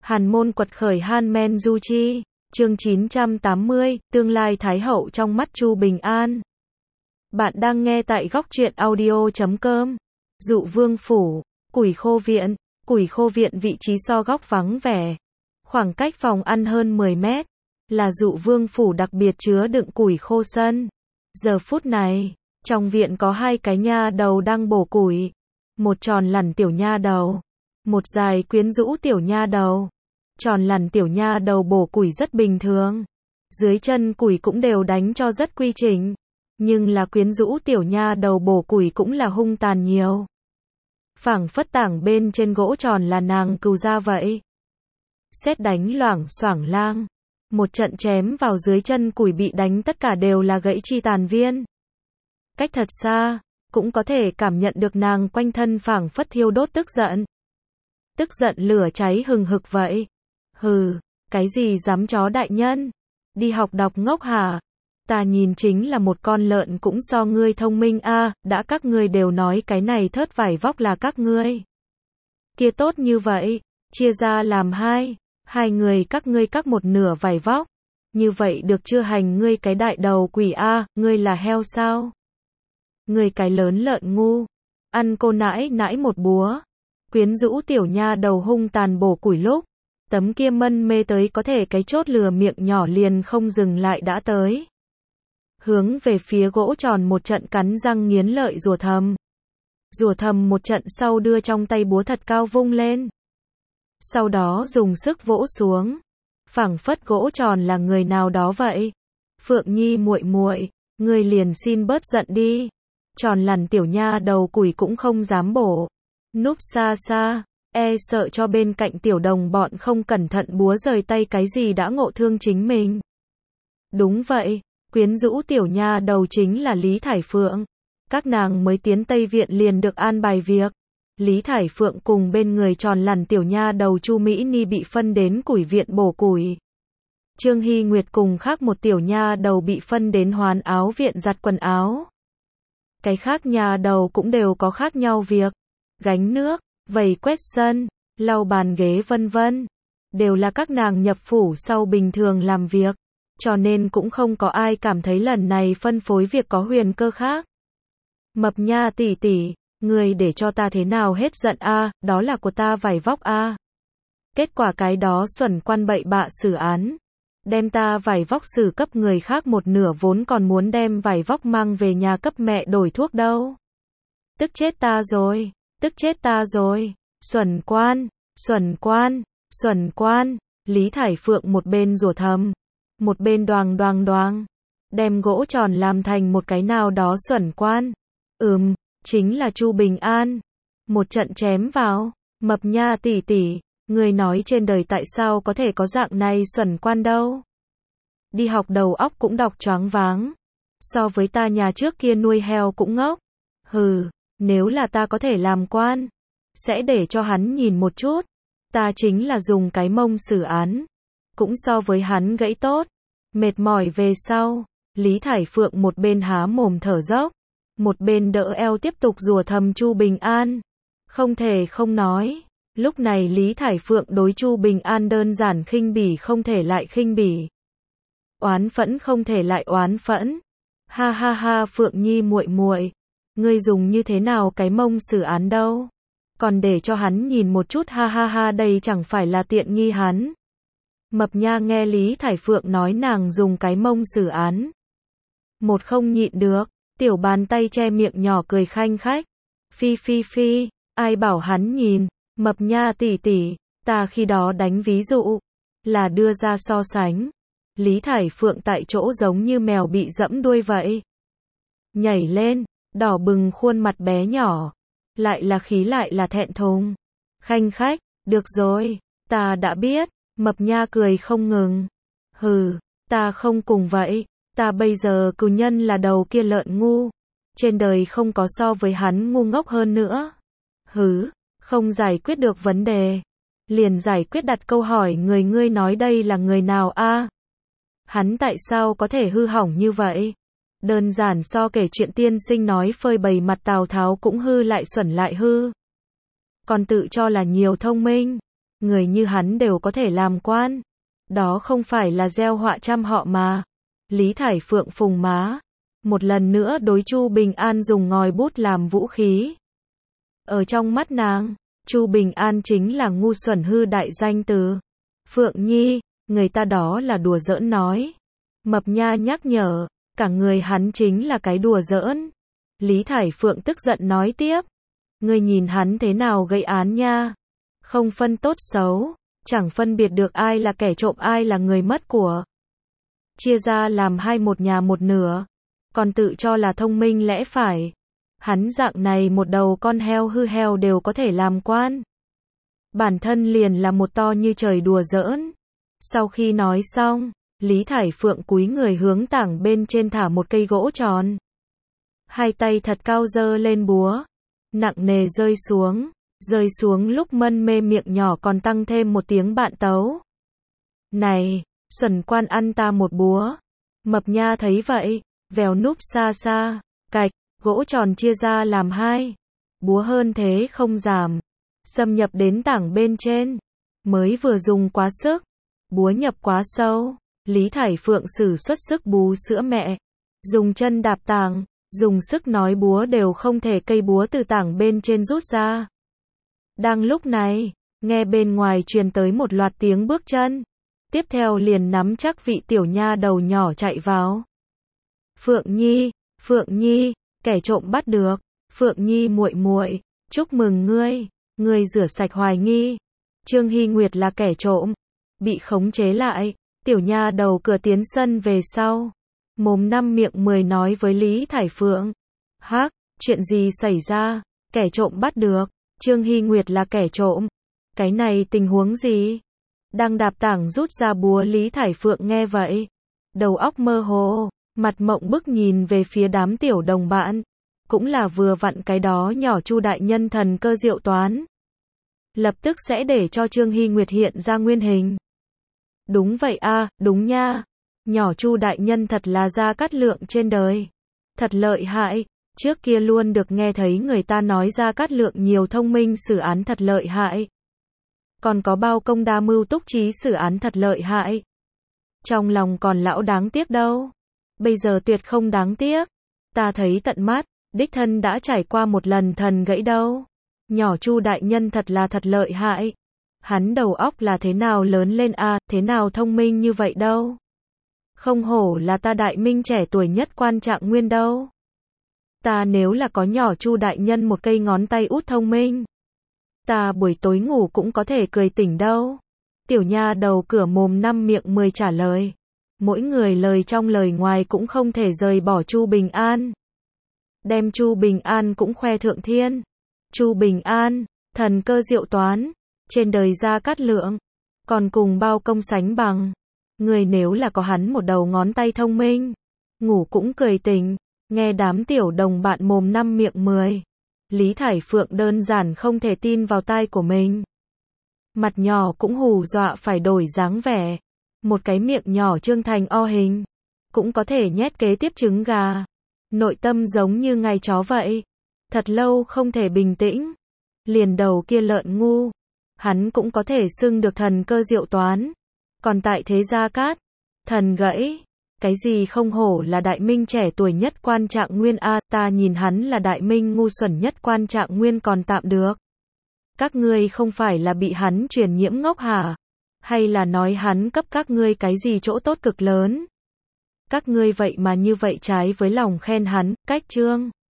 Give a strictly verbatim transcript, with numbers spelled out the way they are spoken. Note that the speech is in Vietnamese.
Hàn môn quật khởi Han Men Du Chi, chương chín trăm tám mươi, tương lai Thái Hậu trong mắt Chu Bình An. Bạn đang nghe tại góc truyện audio chấm com. Dụ Vương Phủ, Củi Khô Viện, Củi Khô Viện vị trí so góc vắng vẻ. Khoảng cách phòng ăn hơn mười mét, là Dụ Vương Phủ đặc biệt chứa đựng củi khô sân. Giờ phút này, trong viện có hai cái nha đầu đang bổ củi. Một tròn lẳn tiểu nha đầu, một dài quyến rũ tiểu nha đầu. Tròn lẳn tiểu nha đầu bổ củi rất bình thường. Dưới chân củi cũng đều đánh cho rất quy trình. Nhưng là quyến rũ tiểu nha đầu bổ củi cũng là hung tàn nhiều. Phảng phất tảng bên trên gỗ tròn là nàng cừu ra vậy. Sét đánh loảng xoảng lang. Một trận chém vào dưới chân củi bị đánh tất cả đều là gãy chi tàn viên. Cách thật xa, cũng có thể cảm nhận được nàng quanh thân phảng phất thiêu đốt tức giận. Tức giận lửa cháy hừng hực vậy. Hừ, cái gì dám chó đại nhân? Đi học đọc ngốc hả? Ta nhìn chính là một con lợn cũng so ngươi thông minh a, à, đã các ngươi đều nói cái này thớt vải vóc là các ngươi. Kia tốt như vậy, chia ra làm hai, hai người các ngươi cắt một nửa vải vóc. Như vậy được chưa hành ngươi cái đại đầu quỷ a, à, ngươi là heo sao? Ngươi cái lớn lợn ngu, ăn cô nãi nãi một búa. Quyến rũ tiểu nha đầu hung tàn bổ củi lúc, tấm kia mân mê tới có thể cái chốt lừa miệng nhỏ liền không dừng lại đã tới. Hướng về phía gỗ tròn một trận cắn răng nghiến lợi rủa thầm. Rủa thầm một trận sau đưa trong tay búa thật cao vung lên. Sau đó dùng sức vỗ xuống. Phảng phất gỗ tròn là người nào đó vậy. Phượng Nhi muội muội, ngươi liền xin bớt giận đi. Tròn lằn tiểu nha đầu củi cũng không dám bổ. Núp xa xa, e sợ cho bên cạnh tiểu đồng bọn không cẩn thận búa rời tay cái gì đã ngộ thương chính mình. Đúng vậy, quyến rũ tiểu nha đầu chính là Lý Thải Phượng. Các nàng mới tiến Tây Viện liền được an bài việc. Lý Thải Phượng cùng bên người tròn lằn tiểu nha đầu Chu Mỹ Ni bị phân đến củi viện bổ củi. Trương Hy Nguyệt cùng khác một tiểu nha đầu bị phân đến hoán áo viện giặt quần áo. Cái khác nha đầu cũng đều có khác nhau việc. Gánh nước, vầy quét sân, lau bàn ghế vân vân. Đều là các nàng nhập phủ sau bình thường làm việc. Cho nên cũng không có ai cảm thấy lần này phân phối việc có huyền cơ khác. Mập nha tỷ tỷ, người để cho ta thế nào hết giận a, à, đó là của ta vải vóc a. À. Kết quả cái đó xuẩn quan bậy bạ xử án. Đem ta vải vóc xử cấp người khác một nửa vốn còn muốn đem vải vóc mang về nhà cấp mẹ đổi thuốc đâu. Tức chết ta rồi, tức chết ta rồi, xuẩn quan, xuẩn quan, xuẩn quan, Lý Thải Phượng một bên rủa thầm, một bên đoàng đoàng đoàng, đem gỗ tròn làm thành một cái nào đó xuẩn quan. Ừm, chính là Chu Bình An. Một trận chém vào, mập nha tỷ tỷ, người nói trên đời tại sao có thể có dạng này xuẩn quan đâu. Đi học đầu óc cũng đọc choáng váng. So với ta nhà trước kia nuôi heo cũng ngốc. Hừ, nếu là ta có thể làm quan, sẽ để cho hắn nhìn một chút. Ta chính là dùng cái mông xử án. Cũng so với hắn gãy tốt. Mệt mỏi về sau, Lý Thải Phượng một bên há mồm thở dốc, một bên đỡ eo tiếp tục rủa thầm Chu Bình An. Không thể không nói, lúc này Lý Thải Phượng đối Chu Bình An đơn giản khinh bỉ không thể lại khinh bỉ. Oán phẫn không thể lại oán phẫn. Ha ha ha Phượng Nhi muội muội, ngươi dùng như thế nào cái mông xử án đâu? Còn để cho hắn nhìn một chút ha ha ha đây chẳng phải là tiện nghi hắn. Mập nha nghe Lý Thải Phượng nói nàng dùng cái mông xử án. Một không nhịn được, tiểu bàn tay che miệng nhỏ cười khanh khách. Phi phi phi, ai bảo hắn nhìn, mập nha tỷ tỷ, ta khi đó đánh ví dụ, là đưa ra so sánh. Lý Thải Phượng tại chỗ giống như mèo bị dẫm đuôi vậy. Nhảy lên, đỏ bừng khuôn mặt bé nhỏ. Lại là khí lại là thẹn thùng. Khanh khách, được rồi, ta đã biết. Mập nha cười không ngừng. Hừ, ta không cùng vậy. Ta bây giờ cừu nhân là đầu kia lợn ngu. Trên đời không có so với hắn ngu ngốc hơn nữa. Hứ, không giải quyết được vấn đề. Liền giải quyết đặt câu hỏi người ngươi nói đây là người nào a? À? Hắn tại sao có thể hư hỏng như vậy? Đơn giản so kể chuyện tiên sinh nói phơi bày mặt Tào Tháo cũng hư lại xuẩn lại hư. Còn tự cho là nhiều thông minh. người như hắn đều có thể làm quan. Đó không phải là gieo họa trăm họ mà. Lý Thải Phượng phùng má. Một lần nữa đối Chu Bình An dùng ngòi bút làm vũ khí. Ở trong mắt nàng, Chu Bình An chính là ngu xuẩn hư đại danh từ. Phượng Nhi, người ta đó là đùa giỡn nói. Mập Nha nhắc nhở, cả người hắn chính là cái đùa giỡn. Lý Thải Phượng tức giận nói tiếp. Ngươi nhìn hắn thế nào gây án nha. Không phân tốt xấu, chẳng phân biệt được ai là kẻ trộm ai là người mất của. Chia ra làm hai một nhà một nửa, còn tự cho là thông minh lẽ phải. Hắn dạng này một đầu con heo hư heo đều có thể làm quan. Bản thân liền là một to như trời đùa giỡn. Sau khi nói xong, Lý Thải Phượng cúi người hướng tảng bên trên thả một cây gỗ tròn. Hai tay thật cao giơ lên búa, nặng nề rơi xuống, rơi xuống lúc mân mê miệng nhỏ còn tăng thêm một tiếng bạn tấu. Này, xuẩn quan ăn ta một búa. Mập Nha thấy vậy, vèo núp xa xa, cạch, gỗ tròn chia ra làm hai. Búa hơn thế không giảm, xâm nhập đến tảng bên trên. Mới vừa dùng quá sức, búa nhập quá sâu. Lý Thải Phượng sử xuất sức bú sữa mẹ, dùng chân đạp tảng, dùng sức nói búa đều không thể cây búa từ tảng bên trên rút ra. Đang lúc này, nghe bên ngoài truyền tới một loạt tiếng bước chân. Tiếp theo liền nắm chắc vị tiểu nha đầu nhỏ chạy vào. Phượng Nhi, Phượng Nhi, kẻ trộm bắt được. Phượng Nhi muội muội, chúc mừng ngươi, ngươi rửa sạch hoài nghi. Trương Hy Nguyệt là kẻ trộm, bị khống chế lại. Tiểu nha đầu cửa tiến sân về sau, mồm năm miệng mười nói với Lý Thải Phượng. Hắc, chuyện gì xảy ra? Kẻ trộm bắt được, Trương Hy Nguyệt là kẻ trộm. Cái này tình huống gì? Đang đạp tảng rút ra búa Lý Thải Phượng nghe vậy, đầu óc mơ hồ, mặt mộng bức nhìn về phía đám tiểu đồng bạn, cũng là vừa vặn cái đó nhỏ Chu đại nhân thần cơ diệu toán. Lập tức sẽ để cho Trương Hy Nguyệt hiện ra nguyên hình. Đúng vậy a, à, đúng nha. Nhỏ Chu đại nhân thật là Gia Cát Lượng trên đời. Thật lợi hại, trước kia luôn được nghe thấy người ta nói Gia Cát Lượng nhiều thông minh xử án thật lợi hại. Còn có bao công đa mưu túc trí xử án thật lợi hại. Trong lòng còn lão đáng tiếc đâu. Bây giờ tuyệt không đáng tiếc. Ta thấy tận mắt, đích thân đã trải qua một lần thần gãy đâu. Nhỏ Chu đại nhân thật là thật lợi hại. Hắn đầu óc là thế nào lớn lên a, à, thế nào thông minh như vậy đâu. Không hổ là ta đại minh trẻ tuổi nhất quan trạng nguyên đâu. Ta nếu là có nhỏ Chu đại nhân một cây ngón tay út thông minh, ta buổi tối ngủ cũng có thể cười tỉnh đâu. Tiểu nha đầu cửa mồm năm miệng mười trả lời. Mỗi người lời trong lời ngoài cũng không thể rời bỏ Chu Bình An. Đem Chu Bình An cũng khoe thượng thiên. Chu Bình An, thần cơ diệu toán, trên đời Gia Cát Lượng, còn cùng bao công sánh bằng. Người nếu là có hắn một đầu ngón tay thông minh, ngủ cũng cười tỉnh. Nghe đám tiểu đồng bạn mồm năm miệng mười, Lý Thải Phượng đơn giản không thể tin vào tai của mình. Mặt nhỏ cũng hù dọa phải đổi dáng vẻ. Một cái miệng nhỏ trương thành o hình, cũng có thể nhét kế tiếp trứng gà. Nội tâm giống như ngai chó vậy. Thật lâu không thể bình tĩnh. Liền đầu kia lợn ngu, hắn cũng có thể xưng được thần cơ diệu toán. Còn tại thế Gia Cát, thần gãy. Cái gì không hổ là đại minh trẻ tuổi nhất quan trạng nguyên a, ta nhìn hắn là đại minh ngu xuẩn nhất quan trạng nguyên còn tạm được. Các ngươi không phải là bị hắn truyền nhiễm ngốc hả? Hay là nói hắn cấp các ngươi cái gì chỗ tốt cực lớn? Các ngươi vậy mà như vậy trái với lòng khen hắn, cách trương.